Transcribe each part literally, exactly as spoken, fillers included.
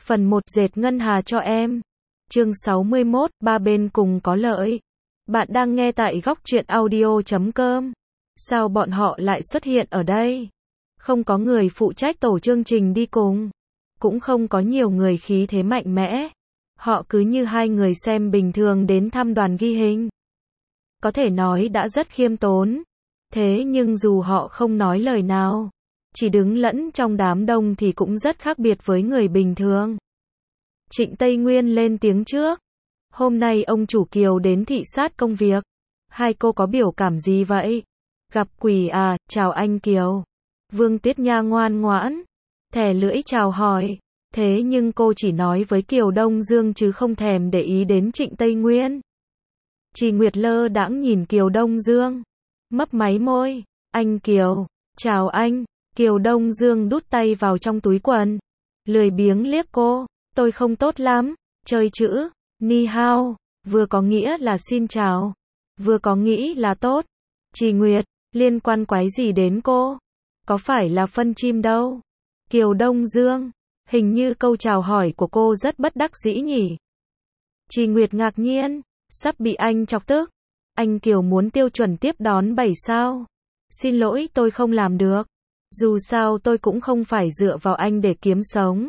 Phần một dệt ngân hà cho em. Chương sáu mươi mốt, ba bên cùng có lợi. Bạn đang nghe tại góc truyện audio chấm com. Sao bọn họ lại xuất hiện ở đây? Không có người phụ trách tổ chương trình đi cùng. Cũng không có nhiều người khí thế mạnh mẽ. Họ cứ như hai người xem bình thường đến thăm đoàn ghi hình. Có thể nói đã rất khiêm tốn. Thế nhưng dù họ không nói lời nào, chỉ đứng lẫn trong đám đông thì cũng rất khác biệt với người bình thường. Trịnh Tây Nguyên lên tiếng trước. Hôm nay ông chủ Kiều đến thị sát công việc. Hai cô có biểu cảm gì vậy? Gặp quỷ à, chào anh Kiều. Vương Tiết Nha ngoan ngoãn, thè lưỡi chào hỏi. Thế nhưng cô chỉ nói với Kiều Đông Dương chứ không thèm để ý đến Trịnh Tây Nguyên. Trì Nguyệt lơ đãng nhìn Kiều Đông Dương, mấp máy môi. Anh Kiều, chào anh. Kiều Đông Dương đút tay vào trong túi quần, lười biếng liếc cô. Tôi không tốt lắm, chơi chữ, ni hao, vừa có nghĩa là xin chào, vừa có nghĩ là tốt. Trì Nguyệt, liên quan quái gì đến cô? Có phải là phân chim đâu? Kiều Đông Dương, hình như câu chào hỏi của cô rất bất đắc dĩ nhỉ? Trì Nguyệt ngạc nhiên, sắp bị anh chọc tức. Anh Kiều muốn tiêu chuẩn tiếp đón bảy sao? Xin lỗi, tôi không làm được. Dù sao tôi cũng không phải dựa vào anh để kiếm sống.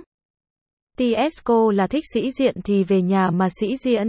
tê ét cô là thích sĩ diện thì về nhà mà sĩ diện.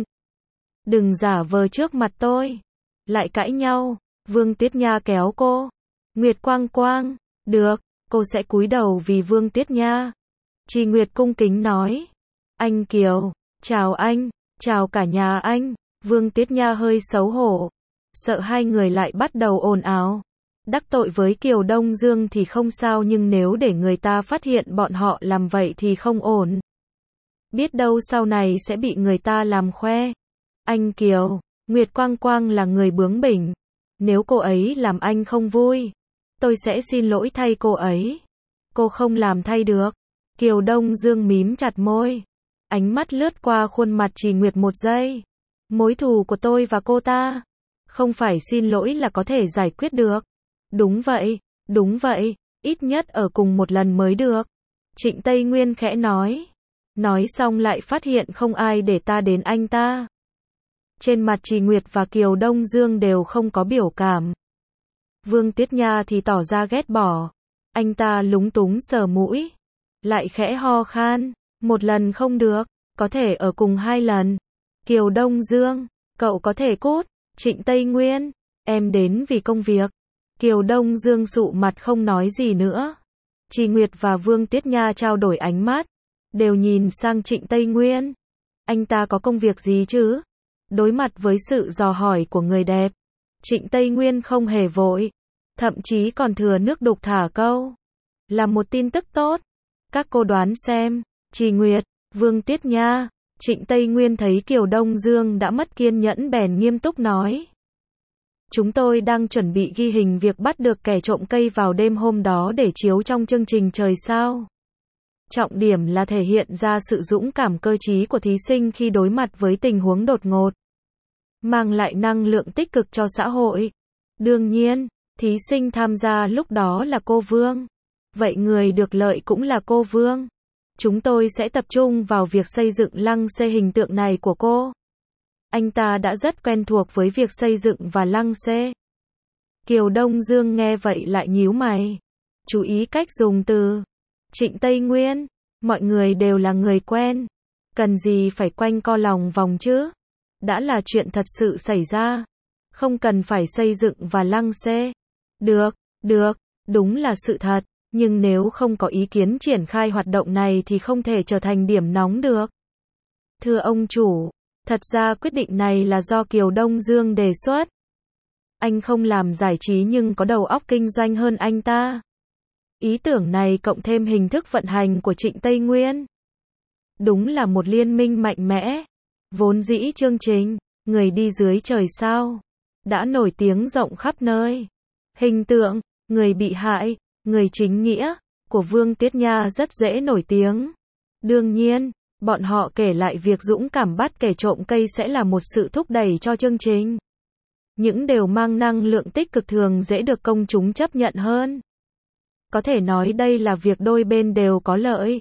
Đừng giả vờ trước mặt tôi. Lại cãi nhau. Vương Tiết Nha kéo cô. Nguyệt Quang Quang, được, cô sẽ cúi đầu vì Vương Tiết Nha. Trì Nguyệt cung kính nói. Anh Kiều, chào anh, chào cả nhà anh. Vương Tiết Nha hơi xấu hổ, sợ hai người lại bắt đầu ồn ào. Đắc tội với Kiều Đông Dương thì không sao, nhưng nếu để người ta phát hiện bọn họ làm vậy thì không ổn. Biết đâu sau này sẽ bị người ta làm khoe. Anh Kiều, Nguyệt Quang Quang là người bướng bỉnh. Nếu cô ấy làm anh không vui, tôi sẽ xin lỗi thay cô ấy. Cô không làm thay được. Kiều Đông Dương mím chặt môi. Ánh mắt lướt qua khuôn mặt Trì Nguyệt một giây. Mối thù của tôi và cô ta, không phải xin lỗi là có thể giải quyết được. Đúng vậy, đúng vậy, ít nhất ở cùng một lần mới được. Trịnh Tây Nguyên khẽ nói. Nói xong lại phát hiện không ai để ta đến anh ta. Trên mặt Trì Nguyệt và Kiều Đông Dương đều không có biểu cảm. Vương Tiết Nha thì tỏ ra ghét bỏ. Anh ta lúng túng sờ mũi, lại khẽ ho khan. Một lần không được, có thể ở cùng hai lần. Kiều Đông Dương, cậu có thể cút. Trịnh Tây Nguyên, em đến vì công việc. Kiều Đông Dương sụ mặt không nói gì nữa. Trì Nguyệt và Vương Tiết Nha trao đổi ánh mắt, đều nhìn sang Trịnh Tây Nguyên. Anh ta có công việc gì chứ? Đối mặt với sự dò hỏi của người đẹp, Trịnh Tây Nguyên không hề vội, thậm chí còn thừa nước đục thả câu. Là một tin tức tốt. Các cô đoán xem. Trì Nguyệt, Vương Tiết Nha. Trịnh Tây Nguyên thấy Kiều Đông Dương đã mất kiên nhẫn bèn nghiêm túc nói. Chúng tôi đang chuẩn bị ghi hình việc bắt được kẻ trộm cây vào đêm hôm đó để chiếu trong chương trình Trời Sao. Trọng điểm là thể hiện ra sự dũng cảm cơ trí của thí sinh khi đối mặt với tình huống đột ngột, mang lại năng lượng tích cực cho xã hội. Đương nhiên, thí sinh tham gia lúc đó là cô Vương. Vậy người được lợi cũng là cô Vương. Chúng tôi sẽ tập trung vào việc xây dựng lăng xê hình tượng này của cô. Anh ta đã rất quen thuộc với việc xây dựng và lăng xê. Kiều Đông Dương nghe vậy lại nhíu mày. Chú ý cách dùng từ. Trịnh Tây Nguyên, mọi người đều là người quen. Cần gì phải quanh co lòng vòng chứ? Đã là chuyện thật sự xảy ra. Không cần phải xây dựng và lăng xê. Được, được, đúng là sự thật. Nhưng nếu không có ý kiến triển khai hoạt động này thì không thể trở thành điểm nóng được. Thưa ông chủ, thật ra quyết định này là do Kiều Đông Dương đề xuất. Anh không làm giải trí nhưng có đầu óc kinh doanh hơn anh ta. Ý tưởng này cộng thêm hình thức vận hành của Trịnh Tây Nguyên, đúng là một liên minh mạnh mẽ. Vốn dĩ chương trình Người đi dưới trời sao đã nổi tiếng rộng khắp nơi. Hình tượng người bị hại, người chính nghĩa của Vương Tiết Nha rất dễ nổi tiếng. Đương nhiên, bọn họ kể lại việc dũng cảm bắt kẻ trộm cây sẽ là một sự thúc đẩy cho chương trình. Những điều mang năng lượng tích cực thường dễ được công chúng chấp nhận hơn. Có thể nói đây là việc đôi bên đều có lợi.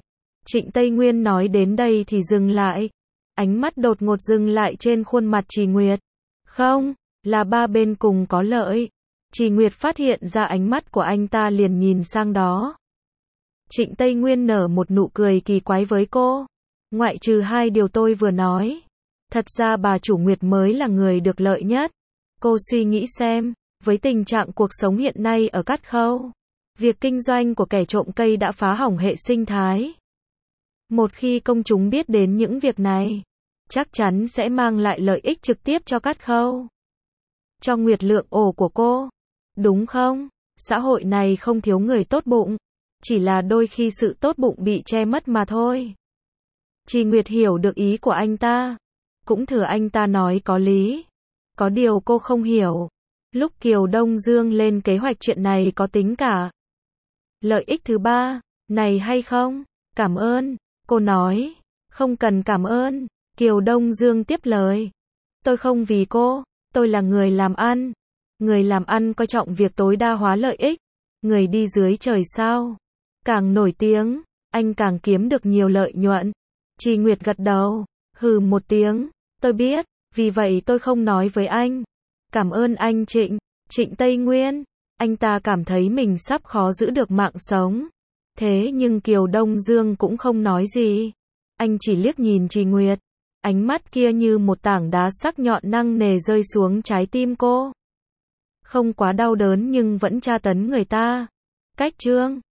Trịnh Tây Nguyên nói đến đây thì dừng lại. Ánh mắt đột ngột dừng lại trên khuôn mặt Trì Nguyệt. Không, là ba bên cùng có lợi. Trì Nguyệt phát hiện ra ánh mắt của anh ta liền nhìn sang đó. Trịnh Tây Nguyên nở một nụ cười kỳ quái với cô. Ngoại trừ hai điều tôi vừa nói. Thật ra bà chủ Nguyệt mới là người được lợi nhất. Cô suy nghĩ xem, với tình trạng cuộc sống hiện nay ở Cát Khâu, việc kinh doanh của kẻ trộm cây đã phá hỏng hệ sinh thái. Một khi công chúng biết đến những việc này, chắc chắn sẽ mang lại lợi ích trực tiếp cho Cát Khâu. Cho Nguyệt Lượng ổ của cô. Đúng không? Xã hội này không thiếu người tốt bụng. Chỉ là đôi khi sự tốt bụng bị che mất mà thôi. Trì Nguyệt hiểu được ý của anh ta. Cũng thừa anh ta nói có lý. Có điều cô không hiểu. Lúc Kiều Đông Dương lên kế hoạch chuyện này có tính cả lợi ích thứ ba này hay không? Cảm ơn. Cô nói. Không cần cảm ơn. Kiều Đông Dương tiếp lời. Tôi không vì cô. Tôi là người làm ăn. Người làm ăn coi trọng việc tối đa hóa lợi ích. Người đi dưới trời sao. Càng nổi tiếng, anh càng kiếm được nhiều lợi nhuận. Trì Nguyệt gật đầu. Hừ một tiếng. Tôi biết. Vì vậy tôi không nói với anh. Cảm ơn anh Trịnh. Trịnh Tây Nguyên. Anh ta cảm thấy mình sắp khó giữ được mạng sống. Thế nhưng Kiều Đông Dương cũng không nói gì. Anh chỉ liếc nhìn Trì Nguyệt. Ánh mắt kia như một tảng đá sắc nhọn nặng nề rơi xuống trái tim cô. Không quá đau đớn nhưng vẫn tra tấn người ta. Cách chương